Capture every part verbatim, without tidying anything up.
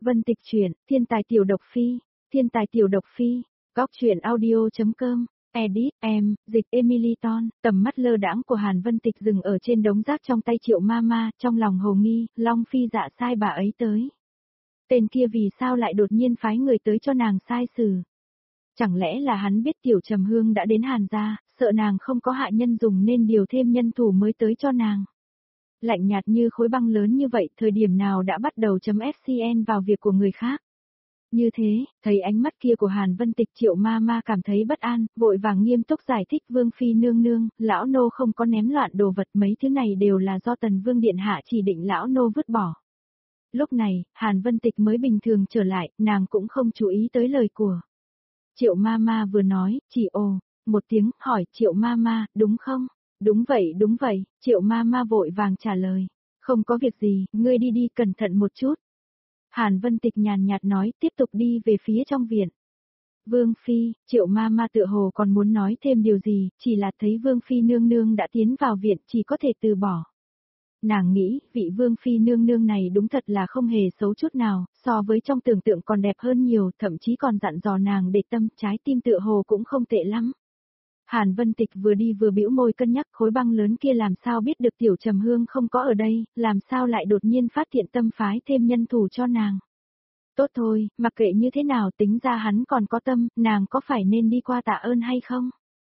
Vân Tịch truyện, Thiên tài tiểu độc phi, Thiên tài tiểu độc phi, góc truyện audio.com, edit, em, dịch Emily Ton, tầm mắt lơ đãng của Hàn Vân Tịch dừng ở trên đống rác trong tay Triệu Mama, trong lòng hồ nghi, Long Phi dạ sai bà ấy tới. Tên kia vì sao lại đột nhiên phái người tới cho nàng sai xử? Chẳng lẽ là hắn biết Tiểu Trầm Hương đã đến Hàn gia, sợ nàng không có hạ nhân dùng nên điều thêm nhân thủ mới tới cho nàng. Lạnh nhạt như khối băng lớn như vậy, thời điểm nào đã bắt đầu chấm ép xê en vào việc của người khác. Như thế, thấy ánh mắt kia của Hàn Vân Tịch, Triệu Mama cảm thấy bất an, vội vàng nghiêm túc giải thích, Vương phi nương nương, lão nô không có ném loạn đồ vật, mấy thứ này đều là do Tần Vương điện hạ chỉ định lão nô vứt bỏ. Lúc này, Hàn Vân Tịch mới bình thường trở lại, nàng cũng không chú ý tới lời của Triệu Mama vừa nói, chỉ ồ, một tiếng, hỏi Triệu Mama, đúng không? Đúng vậy, đúng vậy, Triệu Mama vội vàng trả lời. Không có việc gì, ngươi đi đi, cẩn thận một chút. Hàn Vân Tịch nhàn nhạt nói, tiếp tục đi về phía trong viện. Vương phi, Triệu Mama tựa hồ còn muốn nói thêm điều gì, chỉ là thấy Vương phi nương nương đã tiến vào viện, chỉ có thể từ bỏ. Nàng nghĩ, vị Vương phi nương nương này đúng thật là không hề xấu chút nào, so với trong tưởng tượng còn đẹp hơn nhiều, thậm chí còn dặn dò nàng để tâm, trái tim tựa hồ cũng không tệ lắm. Hàn Vân Tịch vừa đi vừa bĩu môi cân nhắc, khối băng lớn kia làm sao biết được Tiểu Trầm Hương không có ở đây, làm sao lại đột nhiên phát hiện tâm phái thêm nhân thủ cho nàng. Tốt thôi, mặc kệ như thế nào, tính ra hắn còn có tâm, nàng có phải nên đi qua tạ ơn hay không?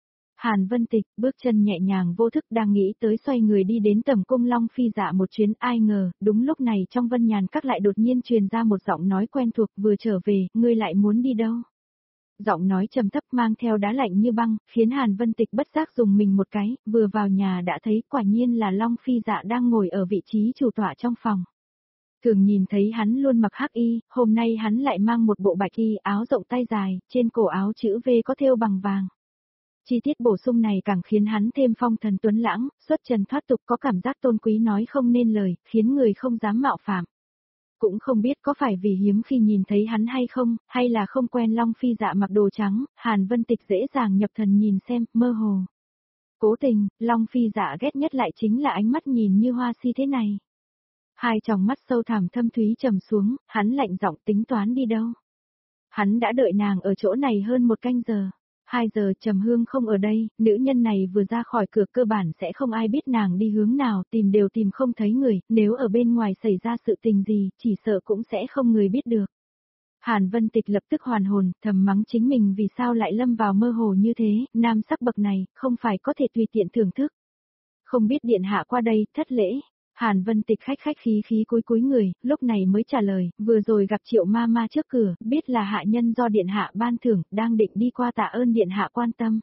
Hàn Vân Tịch bước chân nhẹ nhàng vô thức đang nghĩ tới xoay người đi đến tầm cung Long Phi dạ một chuyến, ai ngờ, đúng lúc này trong Vân Nhàn Các lại đột nhiên truyền ra một giọng nói quen thuộc, vừa trở về, ngươi lại muốn đi đâu? Giọng nói trầm thấp mang theo đá lạnh như băng, khiến Hàn Vân Tịch bất giác dùng mình một cái, vừa vào nhà đã thấy quả nhiên là Long Phi dạ đang ngồi ở vị trí chủ tọa trong phòng. Thường nhìn thấy hắn luôn mặc hắc y, hôm nay hắn lại mang một bộ bạch y, áo rộng tay dài, trên cổ áo chữ V có thêu bằng vàng. Chi tiết bổ sung này càng khiến hắn thêm phong thần tuấn lãng, xuất trần thoát tục, có cảm giác tôn quý nói không nên lời, khiến người không dám mạo phạm. Cũng không biết có phải vì hiếm khi nhìn thấy hắn hay không, hay là không quen Long Phi dạ mặc đồ trắng, Hàn Vân Tịch dễ dàng nhập thần nhìn xem, mơ hồ. Cố tình, Long Phi dạ ghét nhất lại chính là ánh mắt nhìn như hoa si thế này. Hai tròng mắt sâu thẳm thâm thúy trầm xuống, hắn lạnh giọng, tính toán đi đâu. Hắn đã đợi nàng ở chỗ này hơn một canh giờ. Hai giờ Trầm Hương không ở đây, nữ nhân này vừa ra khỏi cửa cơ bản sẽ không ai biết nàng đi hướng nào, tìm đều tìm không thấy người, nếu ở bên ngoài xảy ra sự tình gì, chỉ sợ cũng sẽ không người biết được. Hàn Vân Tịch lập tức hoàn hồn, thầm mắng chính mình vì sao lại lâm vào mơ hồ như thế, nam sắc bậc này, không phải có thể tùy tiện thưởng thức. Không biết điện hạ qua đây, thất lễ. Hàn Vân Tịch khách khách khí khí cúi cúi người, lúc này mới trả lời, vừa rồi gặp Triệu Mama trước cửa, biết là hạ nhân do điện hạ ban thưởng, đang định đi qua tạ ơn điện hạ quan tâm.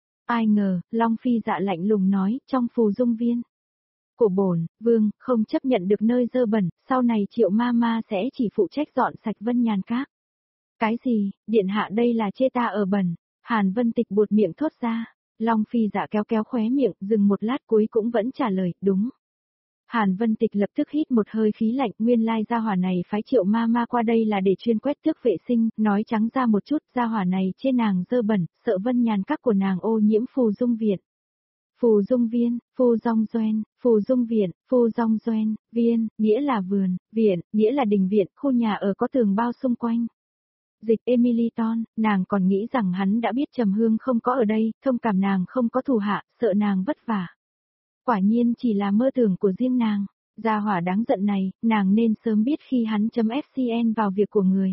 Ai ngờ, Long Phi dạ lạnh lùng nói, trong phù dung viên. Cổ bổn, vương, không chấp nhận được nơi dơ bẩn, sau này Triệu Mama sẽ chỉ phụ trách dọn sạch Vân Nhàn Các. Cái gì, điện hạ đây là chê ta ở bẩn, Hàn Vân Tịch buột miệng thốt ra. Long Phi dạ kéo kéo khóe miệng, dừng một lát cuối cũng vẫn trả lời, đúng. Hàn Vân Tịch lập tức hít một hơi khí lạnh, nguyên lai gia hỏa này phái Triệu Mama qua đây là để chuyên quét tước vệ sinh, nói trắng ra một chút, gia hỏa này chê nàng dơ bẩn, sợ Vân Nhàn Các của nàng ô nhiễm phù dung viện. Phù dung viên, phù dong doen, phù dung viện, phù dong doen, viên, nghĩa là vườn, viện, nghĩa là đình viện, khu nhà ở có tường bao xung quanh. Dịch Emily Ton, nàng còn nghĩ rằng hắn đã biết Trầm Hương không có ở đây, thông cảm nàng không có thù hạ, sợ nàng vất vả. Quả nhiên chỉ là mơ tưởng của riêng nàng, gia hỏa đáng giận này, nàng nên sớm biết khi hắn chấm ép xê en vào việc của người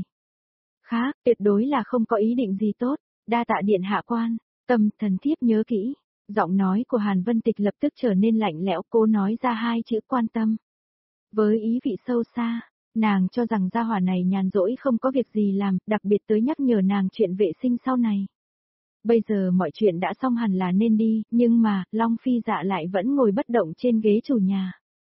khác, tuyệt đối là không có ý định gì tốt, đa tạ điện hạ quan, tâm thần thiếp nhớ kỹ. Giọng nói của Hàn Vân Tịch lập tức trở nên lạnh lẽo, cô nói ra hai chữ quan tâm. Với ý vị sâu xa, nàng cho rằng gia hỏa này nhàn rỗi không có việc gì làm, đặc biệt tới nhắc nhở nàng chuyện vệ sinh sau này. Bây giờ mọi chuyện đã xong hẳn là nên đi, nhưng mà, Long Phi dạ lại vẫn ngồi bất động trên ghế chủ nhà.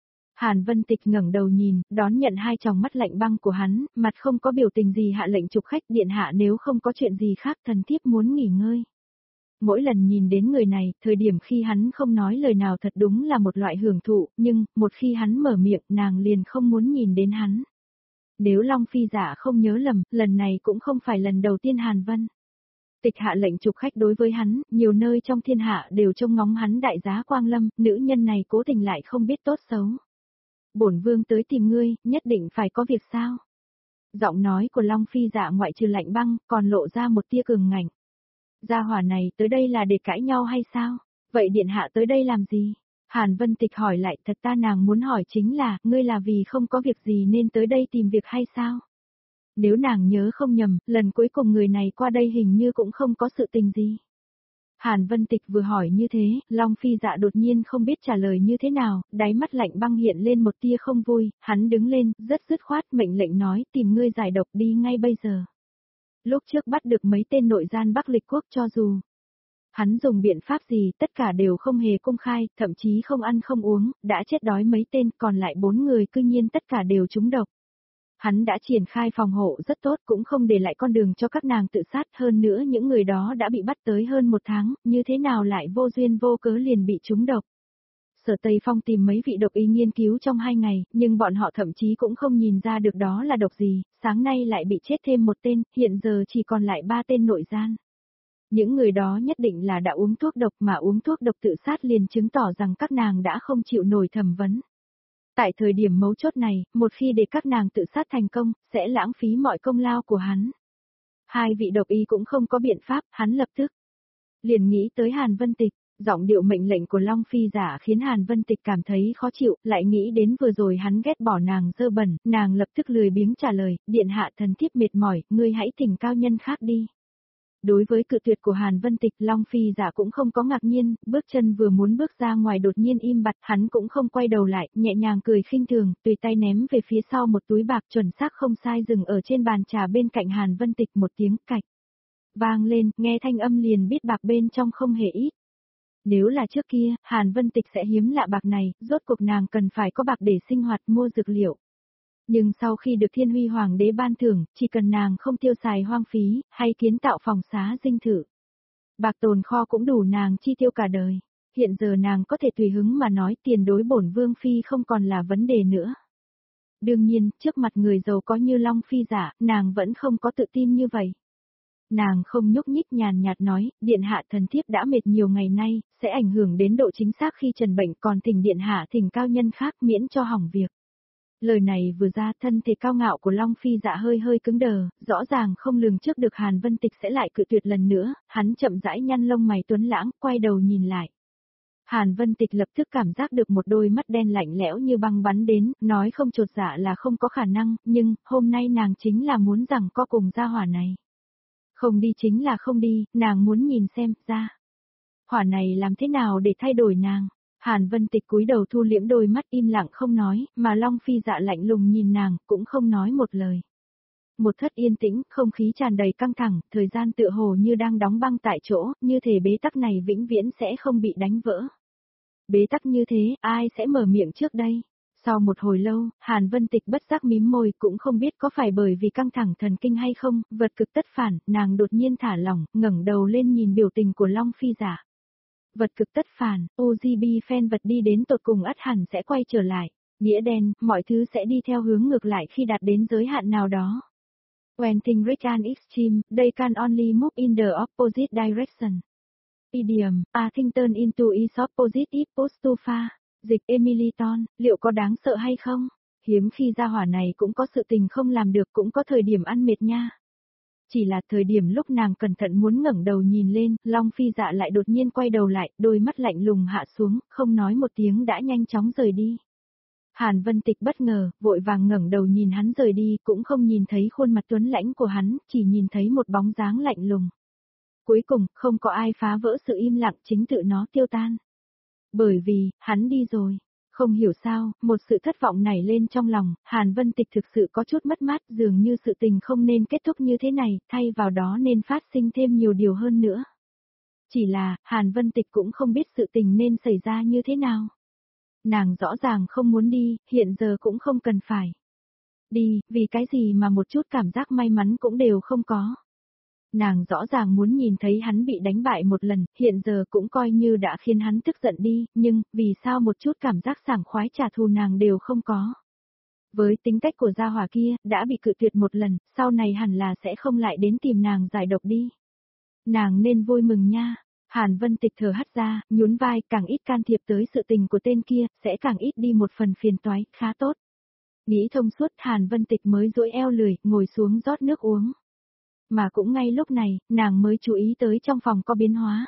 Hàn Vân Tịch ngẩng đầu nhìn, đón nhận hai tròng mắt lạnh băng của hắn, mặt không có biểu tình gì hạ lệnh trục khách, điện hạ nếu không có chuyện gì khác thần thiếp muốn nghỉ ngơi. Mỗi lần nhìn đến người này, thời điểm khi hắn không nói lời nào thật đúng là một loại hưởng thụ, nhưng, một khi hắn mở miệng, nàng liền không muốn nhìn đến hắn. Nếu Long Phi dạ không nhớ lầm, lần này cũng không phải lần đầu tiên Hàn Vân Tịch hạ lệnh trục khách đối với hắn, nhiều nơi trong thiên hạ đều trông ngóng hắn đại giá quang lâm, nữ nhân này cố tình lại không biết tốt xấu. Bổn vương tới tìm ngươi, nhất định phải có việc sao? Giọng nói của Long Phi Dạ ngoại trừ lạnh băng, còn lộ ra một tia cường ngạnh. Gia hỏa này tới đây là để cãi nhau hay sao? Vậy điện hạ tới đây làm gì? Hàn Vân Tịch hỏi lại, thật ta nàng muốn hỏi chính là, ngươi là vì không có việc gì nên tới đây tìm việc hay sao? Nếu nàng nhớ không nhầm, lần cuối cùng người này qua đây hình như cũng không có sự tình gì. Hàn Vân Tịch vừa hỏi như thế, Long Phi Dạ đột nhiên không biết trả lời như thế nào, đáy mắt lạnh băng hiện lên một tia không vui, hắn đứng lên, rất dứt khoát mệnh lệnh nói, tìm ngươi giải độc đi ngay bây giờ. Lúc trước bắt được mấy tên nội gian Bắc Lịch Quốc cho dù hắn dùng biện pháp gì tất cả đều không hề công khai, thậm chí không ăn không uống, đã chết đói mấy tên, còn lại bốn người cư nhiên tất cả đều trúng độc. Hắn đã triển khai phòng hộ rất tốt, cũng không để lại con đường cho các nàng tự sát, hơn nữa những người đó đã bị bắt tới hơn một tháng, như thế nào lại vô duyên vô cớ liền bị trúng độc. Sở Tây Phong tìm mấy vị độc y nghiên cứu trong hai ngày, nhưng bọn họ thậm chí cũng không nhìn ra được đó là độc gì, sáng nay lại bị chết thêm một tên, hiện giờ chỉ còn lại ba tên nội gian. Những người đó nhất định là đã uống thuốc độc, mà uống thuốc độc tự sát liền chứng tỏ rằng các nàng đã không chịu nổi thẩm vấn. Tại thời điểm mấu chốt này, một khi để các nàng tự sát thành công, sẽ lãng phí mọi công lao của hắn. Hai vị độc y cũng không có biện pháp, hắn lập tức liền nghĩ tới Hàn Vân Tịch. Giọng điệu mệnh lệnh của Long Phi Giả khiến Hàn Vân Tịch cảm thấy khó chịu, lại nghĩ đến vừa rồi hắn ghét bỏ nàng dơ bẩn, nàng lập tức lười biếng trả lời, điện hạ thần thiếp mệt mỏi, ngươi hãy thỉnh cao nhân khác đi. Đối với cự tuyệt của Hàn Vân Tịch, Long Phi Giả cũng không có ngạc nhiên, bước chân vừa muốn bước ra ngoài đột nhiên im bặt, hắn cũng không quay đầu lại, nhẹ nhàng cười khinh thường, tùy tay ném về phía sau một túi bạc chuẩn xác không sai dừng ở trên bàn trà bên cạnh Hàn Vân Tịch, một tiếng cạch vang lên, nghe thanh âm liền biết bạc bên trong không hề ít. Nếu là trước kia, Hàn Vân Tịch sẽ hiếm lạ bạc này, rốt cuộc nàng cần phải có bạc để sinh hoạt mua dược liệu. Nhưng sau khi được Thiên Huy Hoàng đế ban thưởng, chỉ cần nàng không tiêu xài hoang phí, hay kiến tạo phòng xá dinh thự, bạc tồn kho cũng đủ nàng chi tiêu cả đời. Hiện giờ nàng có thể tùy hứng mà nói tiền đối bổn vương phi không còn là vấn đề nữa. Đương nhiên, trước mặt người giàu có như Long Phi Giả, nàng vẫn không có tự tin như vậy. Nàng không nhúc nhích nhàn nhạt nói, điện hạ thần thiếp đã mệt nhiều ngày nay, sẽ ảnh hưởng đến độ chính xác khi trần bệnh, còn thỉnh điện hạ thỉnh cao nhân khác miễn cho hỏng việc. Lời này vừa ra, thân thể cao ngạo của Long Phi Dạ hơi hơi cứng đờ, rõ ràng không lường trước được Hàn Vân Tịch sẽ lại cự tuyệt lần nữa, hắn chậm rãi nhăn lông mày tuấn lãng, quay đầu nhìn lại. Hàn Vân Tịch lập tức cảm giác được một đôi mắt đen lạnh lẽo như băng bắn đến, nói không chột dạ là không có khả năng, nhưng, hôm nay nàng chính là muốn rằng co cùng gia hỏa này. Không đi chính là không đi, nàng muốn nhìn xem, ra. Hỏa này làm thế nào để thay đổi nàng? Hàn Vân Tịch cúi đầu thu liễm đôi mắt im lặng không nói, mà Long Phi Dạ lạnh lùng nhìn nàng, cũng không nói một lời. Một thất yên tĩnh, không khí tràn đầy căng thẳng, thời gian tựa hồ như đang đóng băng tại chỗ, như thể bế tắc này vĩnh viễn sẽ không bị đánh vỡ. Bế tắc như thế, ai sẽ mở miệng trước đây? Sau một hồi lâu, Hàn Vân Tịch bất giác mím môi, cũng không biết có phải bởi vì căng thẳng thần kinh hay không, vật cực tất phản, nàng đột nhiên thả lỏng, ngẩng đầu lên nhìn biểu tình của Long Phi Giả. Vật cực tất phản, ô giê bê phen vật đi đến tột cùng ắt hẳn sẽ quay trở lại. Nghĩa đen, mọi thứ sẽ đi theo hướng ngược lại khi đạt đến giới hạn nào đó. When things reach an extreme, they can only move in the opposite direction. Idiom, a thing turn into its opposite if pushed too far. Dịch Emiliton, liệu có đáng sợ hay không? Hiếm khi gia hỏa này cũng có sự tình không làm được, cũng có thời điểm ăn mệt nha. Chỉ là thời điểm lúc nàng cẩn thận muốn ngẩng đầu nhìn lên, Long Phi Dạ lại đột nhiên quay đầu lại, đôi mắt lạnh lùng hạ xuống, không nói một tiếng đã nhanh chóng rời đi. Hàn Vân Tịch bất ngờ, vội vàng ngẩng đầu nhìn hắn rời đi, cũng không nhìn thấy khuôn mặt tuấn lãnh của hắn, chỉ nhìn thấy một bóng dáng lạnh lùng. Cuối cùng, không có ai phá vỡ sự im lặng, chính tự nó tiêu tan. Bởi vì, hắn đi rồi. Không hiểu sao, một sự thất vọng nảy lên trong lòng, Hàn Vân Tịch thực sự có chút mất mát, dường như sự tình không nên kết thúc như thế này, thay vào đó nên phát sinh thêm nhiều điều hơn nữa. Chỉ là, Hàn Vân Tịch cũng không biết sự tình nên xảy ra như thế nào. Nàng rõ ràng không muốn đi, hiện giờ cũng không cần phải đi, vì cái gì mà một chút cảm giác may mắn cũng đều không có. Nàng rõ ràng muốn nhìn thấy hắn bị đánh bại một lần, hiện giờ cũng coi như đã khiến hắn tức giận đi, nhưng, vì sao một chút cảm giác sảng khoái trả thù nàng đều không có. Với tính cách của gia hỏa kia, đã bị cự tuyệt một lần, sau này hẳn là sẽ không lại đến tìm nàng giải độc đi. Nàng nên vui mừng nha. Hàn Vân Tịch thở hắt ra, nhún vai, càng ít can thiệp tới sự tình của tên kia, sẽ càng ít đi một phần phiền toái, khá tốt. Nghĩ thông suốt Hàn Vân Tịch mới duỗi eo lười, ngồi xuống rót nước uống. Mà cũng ngay lúc này, nàng mới chú ý tới trong phòng có biến hóa.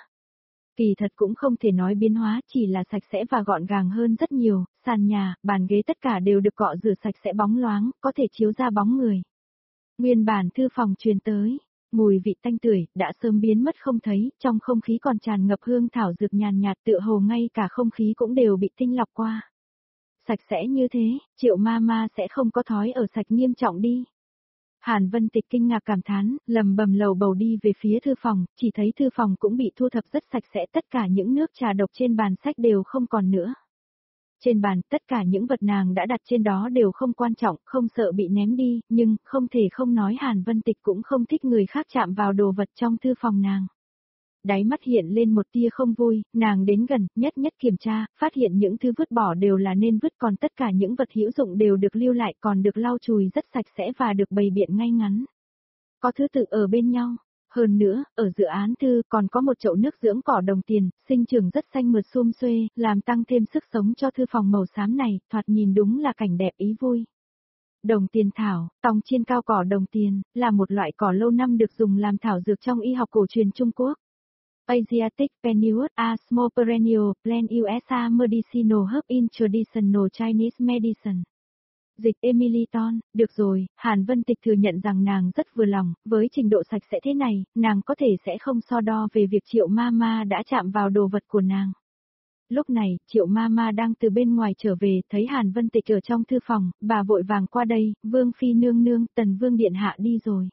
Kỳ thật cũng không thể nói biến hóa, chỉ là sạch sẽ và gọn gàng hơn rất nhiều, sàn nhà, bàn ghế tất cả đều được cọ rửa sạch sẽ bóng loáng, có thể chiếu ra bóng người. Nguyên bản thư phòng truyền tới, mùi vị tanh tưởi, đã sớm biến mất không thấy, trong không khí còn tràn ngập hương thảo dược nhàn nhạt tựa hồ ngay cả không khí cũng đều bị tinh lọc qua. Sạch sẽ như thế, Triệu ma ma sẽ không có thói ở sạch nghiêm trọng đi. Hàn Vân Tịch kinh ngạc cảm thán, lầm bầm lầu bầu đi về phía thư phòng, chỉ thấy thư phòng cũng bị thu thập rất sạch sẽ, tất cả những nước trà độc trên bàn sách đều không còn nữa. Trên bàn, tất cả những vật nàng đã đặt trên đó đều không quan trọng, không sợ bị ném đi, nhưng, không thể không nói Hàn Vân Tịch cũng không thích người khác chạm vào đồ vật trong thư phòng nàng. Đáy mắt hiện lên một tia không vui, nàng đến gần, nhất nhất kiểm tra, phát hiện những thứ vứt bỏ đều là nên vứt, còn tất cả những vật hữu dụng đều được lưu lại, còn được lau chùi rất sạch sẽ và được bày biện ngay ngắn. Có thứ tự ở bên nhau. Hơn nữa, ở dự án thư còn có một chậu nước dưỡng cỏ đồng tiền, sinh trưởng rất xanh mượt sum xuê, làm tăng thêm sức sống cho thư phòng màu xám này, thoạt nhìn đúng là cảnh đẹp ý vui. Đồng tiền thảo, tòng chiên cao cỏ đồng tiền, là một loại cỏ lâu năm được dùng làm thảo dược trong y học cổ truyền Trung Quốc. Asiatic Penuot, a small perennial plant u ét a medicinal herb in traditional Chinese medicine. Dịch Emily Ton, được rồi, Hàn Vân Tịch thừa nhận rằng nàng rất vừa lòng, với trình độ sạch sẽ thế này, nàng có thể sẽ không so đo về việc Triệu ma ma đã chạm vào đồ vật của nàng. Lúc này, Triệu ma ma đang từ bên ngoài trở về, thấy Hàn Vân Tịch ở trong thư phòng, bà vội vàng qua đây, Vương Phi nương nương, Tần Vương Điện Hạ đi rồi.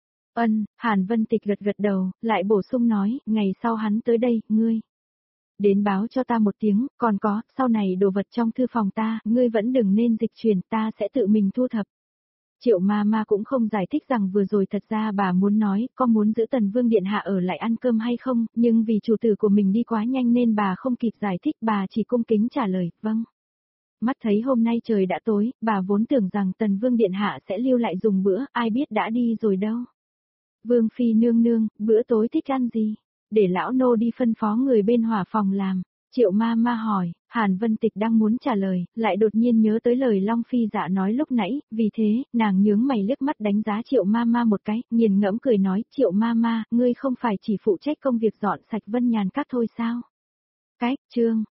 Ân, Hàn Vân Tịch gật gật đầu, lại bổ sung nói, ngày sau hắn tới đây, ngươi. Đến báo cho ta một tiếng, còn có, sau này đồ vật trong thư phòng ta, ngươi vẫn đừng nên dịch chuyển, ta sẽ tự mình thu thập. Triệu ma ma cũng không giải thích rằng vừa rồi thật ra bà muốn nói, có muốn giữ Tần Vương Điện Hạ ở lại ăn cơm hay không, nhưng vì chủ tử của mình đi quá nhanh nên bà không kịp giải thích, bà chỉ cung kính trả lời, vâng. Mắt thấy hôm nay trời đã tối, bà vốn tưởng rằng Tần Vương Điện Hạ sẽ lưu lại dùng bữa, ai biết đã đi rồi đâu. Vương Phi nương nương, bữa tối thích ăn gì? Để lão nô đi phân phó người bên hỏa phòng làm. Triệu ma ma hỏi, Hàn Vân Tịch đang muốn trả lời, lại đột nhiên nhớ tới lời Long Phi dạ nói lúc nãy, vì thế, nàng nhướng mày liếc mắt đánh giá Triệu ma ma một cái, nghiền ngẫm cười nói, Triệu ma ma, ngươi không phải chỉ phụ trách công việc dọn sạch Vân Nhàn Các thôi sao? Cái, chương